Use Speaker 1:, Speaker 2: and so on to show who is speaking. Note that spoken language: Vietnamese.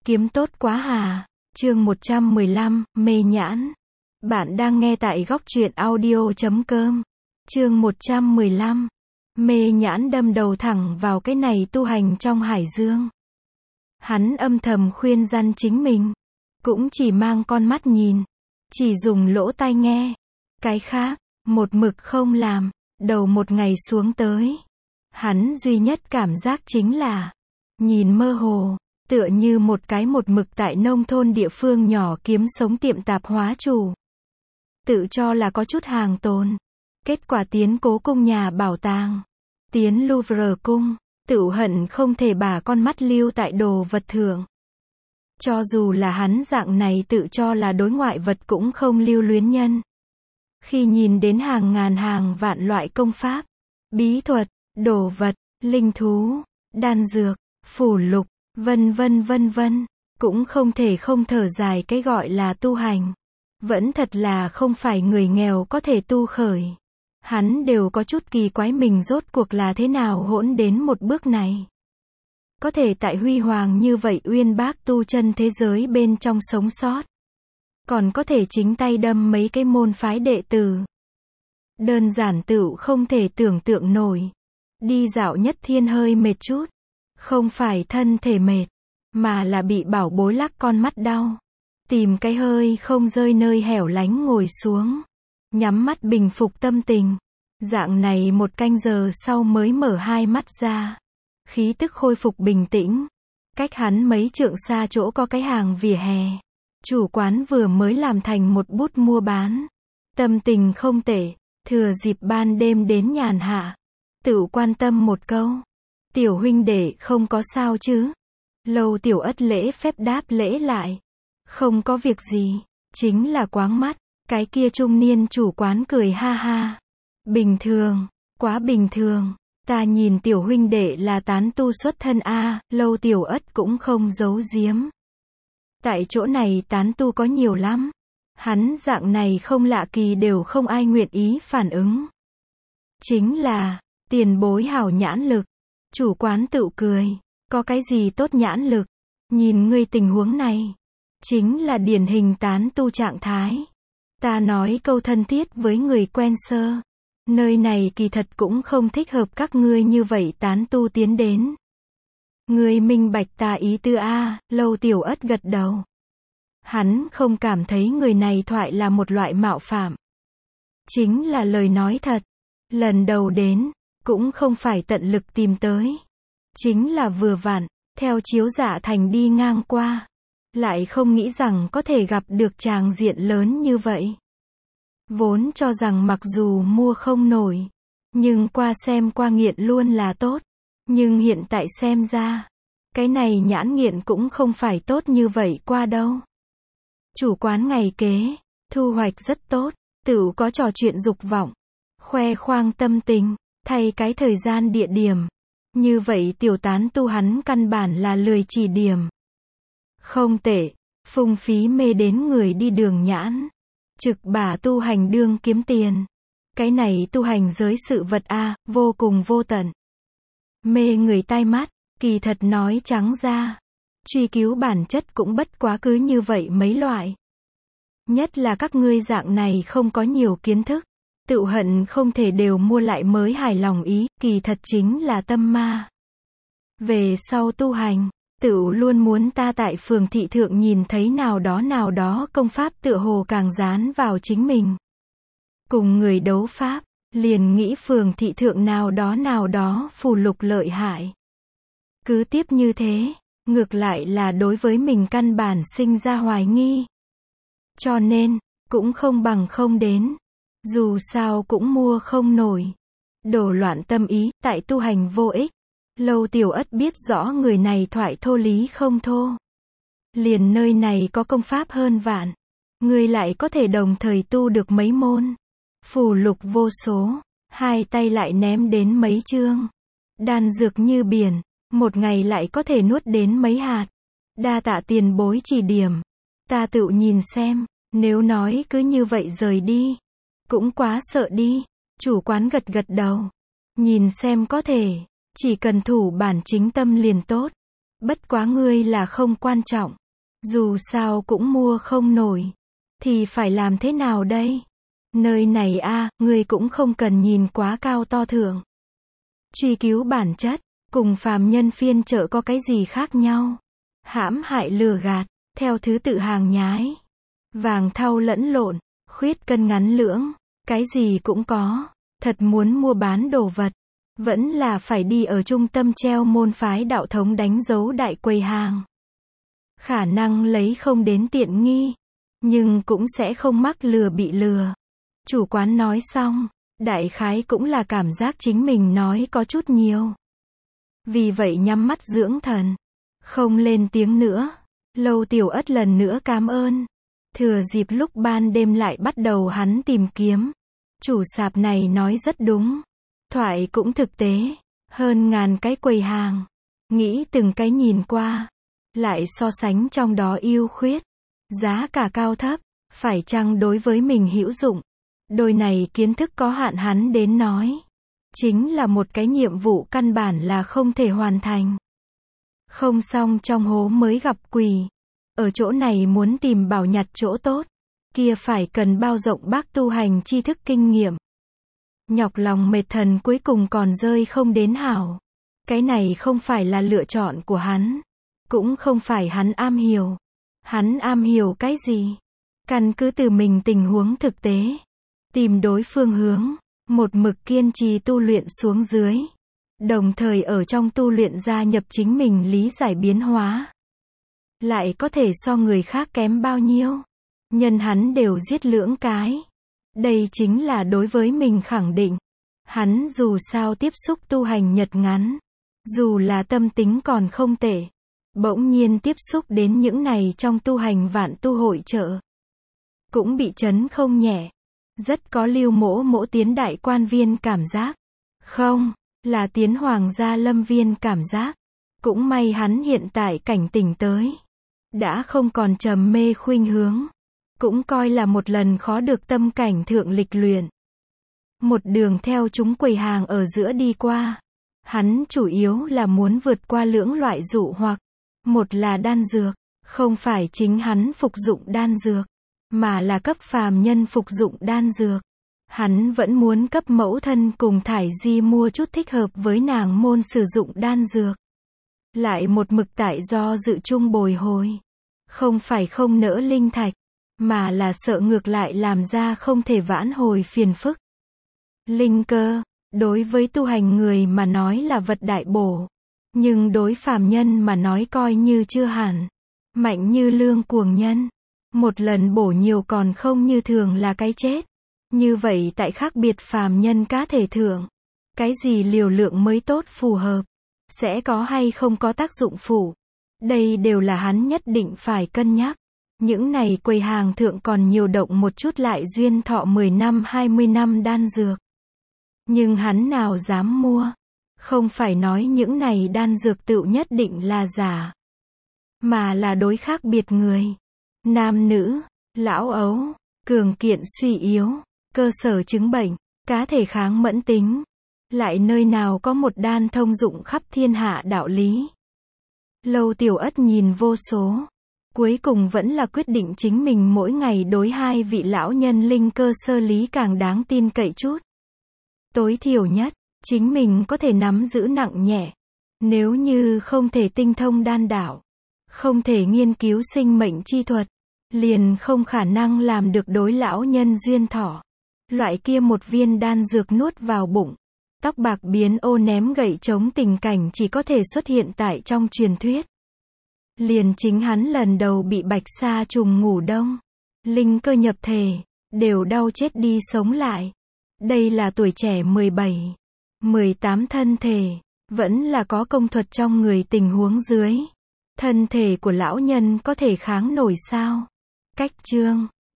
Speaker 1: Kiếm tốt quá hà. Chương 115, mê nhãn. Bạn đang nghe tại góc truyện audio.com. Chương 115. Mê nhãn đâm đầu thẳng vào cái này tu hành trong hải dương. Hắn âm thầm khuyên răn chính mình. Cũng chỉ mang con mắt nhìn. Chỉ dùng lỗ tai nghe. Cái khác, một mực không làm. Đầu một ngày xuống tới. Hắn duy nhất cảm giác chính là nhìn mơ hồ. Tựa như một mực tại nông thôn địa phương nhỏ kiếm sống tiệm tạp hóa chủ. Tự cho là có chút hàng tồn. Kết quả tiến cố cung nhà bảo tàng. Tiến Louvre cung. Tự hận không thể bà con mắt lưu tại đồ vật thượng. Cho dù là hắn dạng này tự cho là đối ngoại vật cũng không lưu luyến nhân. Khi nhìn đến hàng ngàn hàng vạn loại công pháp, bí thuật, đồ vật, linh thú, đan dược, phù lục, vân vân, cũng không thể không thở dài cái gọi là tu hành. Vẫn thật là không phải người nghèo có thể tu khởi. Hắn đều có chút kỳ quái mình rốt cuộc là thế nào hỗn đến một bước này. Có thể tại huy hoàng như vậy uyên bác tu chân thế giới bên trong sống sót. Còn có thể chính tay đâm mấy cái môn phái đệ tử. Đơn giản tựu không thể tưởng tượng nổi. Đi dạo nhất thiên hơi mệt chút. Không phải thân thể mệt, mà là bị bảo bối lắc con mắt đau. Tìm cái hơi không rơi nơi hẻo lánh ngồi xuống. Nhắm mắt bình phục tâm tình. Dạng này một canh giờ sau mới mở hai mắt ra. Khí tức khôi phục bình tĩnh. Cách hắn mấy trượng xa chỗ có cái hàng vỉa hè. Chủ quán vừa mới làm thành một bút mua bán. Tâm tình không tệ, thừa dịp ban đêm đến nhàn hạ. Tự quan tâm một câu. Tiểu huynh đệ không có sao chứ? Lâu Tiểu Ất lễ phép đáp lễ lại. Không có việc gì, chính là quáng mắt. Cái kia trung niên chủ quán cười ha ha. Bình thường, quá bình thường. Ta nhìn tiểu huynh đệ là tán tu xuất thân a. Lâu Tiểu Ất cũng không giấu giếm. Tại chỗ này tán tu có nhiều lắm. Hắn dạng này không lạ kỳ đều không ai nguyện ý phản ứng. Chính là, tiền bối hảo nhãn lực. Chủ quán tự cười. Có cái gì tốt nhãn lực? Nhìn ngươi tình huống này. Chính là điển hình tán tu trạng thái. Ta nói câu thân thiết với người quen sơ. Nơi này kỳ thật cũng không thích hợp các ngươi như vậy tán tu tiến đến. Ngươi minh bạch ta ý tư a. Lâu Tiểu Ất gật đầu. Hắn không cảm thấy người này thoại là một loại mạo phạm. Chính là lời nói thật. Lần đầu đến, cũng không phải tận lực tìm tới. Chính là vừa vặn, theo Chiếu Dạ Thành đi ngang qua. Lại không nghĩ rằng có thể gặp được tràng diện lớn như vậy. Vốn cho rằng mặc dù mua không nổi, nhưng qua xem qua nghiện luôn là tốt. Nhưng hiện tại xem ra, cái này nhãn nghiện cũng không phải tốt như vậy qua đâu. Chủ quán ngày kế, thu hoạch rất tốt, tự có trò chuyện dục vọng, khoe khoang tâm tình, thay cái thời gian địa điểm. Như vậy tiểu tán tu hắn căn bản là lười chỉ điểm. Không tệ, phung phí mê đến người đi đường nhãn. Trực bả tu hành đương kiếm tiền. Cái này tu hành giới sự vật a, vô cùng vô tận. Mê người tai mắt, kỳ thật nói trắng ra. Truy cứu bản chất cũng bất quá cứ như vậy mấy loại. Nhất là các ngươi dạng này không có nhiều kiến thức. Tự hận không thể đều mua lại mới hài lòng ý, kỳ thật chính là tâm ma. Về sau tu hành, tự luôn muốn ta tại phường thị thượng nhìn thấy nào đó công pháp tựa hồ càng dán vào chính mình. Cùng người đấu pháp, liền nghĩ phường thị thượng nào đó phù lục lợi hại. Cứ tiếp như thế, ngược lại là đối với mình căn bản sinh ra hoài nghi. Cho nên, cũng không bằng không đến. Dù sao cũng mua không nổi. Đổ loạn tâm ý, tại tu hành vô ích. Lâu Tiểu Ất biết rõ người này thoại thô lý không thô. Liền nơi này có công pháp hơn vạn. Người lại có thể đồng thời tu được mấy môn. Phù lục vô số. Hai tay lại ném đến mấy chương. Đan dược như biển. Một ngày lại có thể nuốt đến mấy hạt. Đa tạ tiền bối chỉ điểm. Ta tự nhìn xem. Nếu nói cứ như vậy rời đi. Cũng quá sợ đi. Chủ quán gật đầu. Nhìn xem có thể. Chỉ cần thủ bản chính tâm liền tốt. Bất quá ngươi là không quan trọng. Dù sao cũng mua không nổi. Thì phải làm thế nào đây? Nơi này a, ngươi cũng không cần nhìn quá cao to thượng. Truy cứu bản chất, cùng phàm nhân phiên chợ có cái gì khác nhau? Hãm hại lừa gạt, theo thứ tự hàng nhái. Vàng thau lẫn lộn, khuyết cân ngắn lưỡng, cái gì cũng có. Thật muốn mua bán đồ vật, vẫn là phải đi ở trung tâm treo môn phái đạo thống đánh dấu đại quầy hàng. Khả năng lấy không đến tiện nghi, nhưng cũng sẽ không mắc lừa bị lừa. Chủ quán nói xong, đại khái cũng là cảm giác chính mình nói có chút nhiều. Vì vậy nhắm mắt dưỡng thần, không lên tiếng nữa. Lâu Tiểu Ất lần nữa cảm ơn. Thừa dịp lúc ban đêm lại bắt đầu hắn tìm kiếm. Chủ sạp này nói rất đúng. Thoại cũng thực tế. Hơn ngàn cái quầy hàng. Nghĩ từng cái nhìn qua. Lại so sánh trong đó ưu khuyết. Giá cả cao thấp. Phải chăng đối với mình hữu dụng. Đôi này kiến thức có hạn hắn đến nói. Chính là một cái nhiệm vụ căn bản là không thể hoàn thành. Không xong trong hố mới gặp quỷ. Ở chỗ này muốn tìm bảo nhặt chỗ tốt. Kia phải cần bao rộng bác tu hành tri thức kinh nghiệm. Nhọc lòng mệt thần cuối cùng còn rơi không đến hảo. Cái này không phải là lựa chọn của hắn. Cũng không phải hắn am hiểu. Hắn am hiểu cái gì? Căn cứ từ mình tình huống thực tế. Tìm đối phương hướng. Một mực kiên trì tu luyện xuống dưới. Đồng thời ở trong tu luyện gia nhập chính mình lý giải biến hóa. Lại có thể so người khác kém bao nhiêu. Nhân hắn đều giết lưỡng cái. Đây chính là đối với mình khẳng định. Hắn dù sao tiếp xúc tu hành nhật ngắn. Dù là tâm tính còn không tệ. Bỗng nhiên tiếp xúc đến những này trong tu hành vạn tu hội trợ. Cũng bị chấn không nhẹ. Rất có Lưu Mỗ Mỗ tiến đại quan viên cảm giác. Không, là tiến hoàng gia lâm viên cảm giác. Cũng may hắn hiện tại cảnh tỉnh tới. Đã không còn trầm mê khuynh hướng. Cũng coi là một lần khó được tâm cảnh thượng lịch luyện. Một đường theo chúng quầy hàng ở giữa đi qua. Hắn chủ yếu là muốn vượt qua lưỡng loại dụ hoặc. Một là đan dược. Không phải chính hắn phục dụng đan dược. Mà là cấp phàm nhân phục dụng đan dược. Hắn vẫn muốn cấp mẫu thân cùng Thải Di mua chút thích hợp với nàng môn sử dụng đan dược. Lại một mực tại do dự chung bồi hồi. Không phải không nỡ linh thạch. Mà là sợ ngược lại làm ra không thể vãn hồi phiền phức. Linh cơ, đối với tu hành người mà nói là vật đại bổ. Nhưng đối phàm nhân mà nói coi như chưa hẳn. Mạnh như lương cuồng nhân. Một lần bổ nhiều còn không như thường là cái chết. Như vậy tại khác biệt phàm nhân cá thể thượng. Cái gì liều lượng mới tốt phù hợp. Sẽ có hay không có tác dụng phụ. Đây đều là hắn nhất định phải cân nhắc. Những này quầy hàng thượng còn nhiều động một chút lại duyên thọ 10 năm 20 năm đan dược. Nhưng hắn nào dám mua. Không phải nói những này đan dược tựu nhất định là giả. Mà là đối khác biệt người. Nam nữ, lão ấu, cường kiện suy yếu, cơ sở chứng bệnh, cá thể kháng mẫn tính. Lại nơi nào có một đan thông dụng khắp thiên hạ đạo lý. Lâu Tiểu Ất nhìn vô số. Cuối cùng vẫn là quyết định chính mình mỗi ngày đối hai vị lão nhân linh cơ sơ lý càng đáng tin cậy chút. Tối thiểu nhất, chính mình có thể nắm giữ nặng nhẹ. Nếu như không thể tinh thông đan đạo, không thể nghiên cứu sinh mệnh chi thuật, liền không khả năng làm được đối lão nhân duyên thọ. Loại kia một viên đan dược nuốt vào bụng, tóc bạc biến ô ném gậy chống tình cảnh chỉ có thể xuất hiện tại trong truyền thuyết. Liền chính hắn lần đầu bị bạch sa trùng ngủ đông, linh cơ nhập thể, đều đau chết đi sống lại. Đây là tuổi trẻ 17, 18 thân thể, vẫn là có công thuật trong người tình huống dưới. Thân thể của lão nhân có thể kháng nổi sao? Cách chương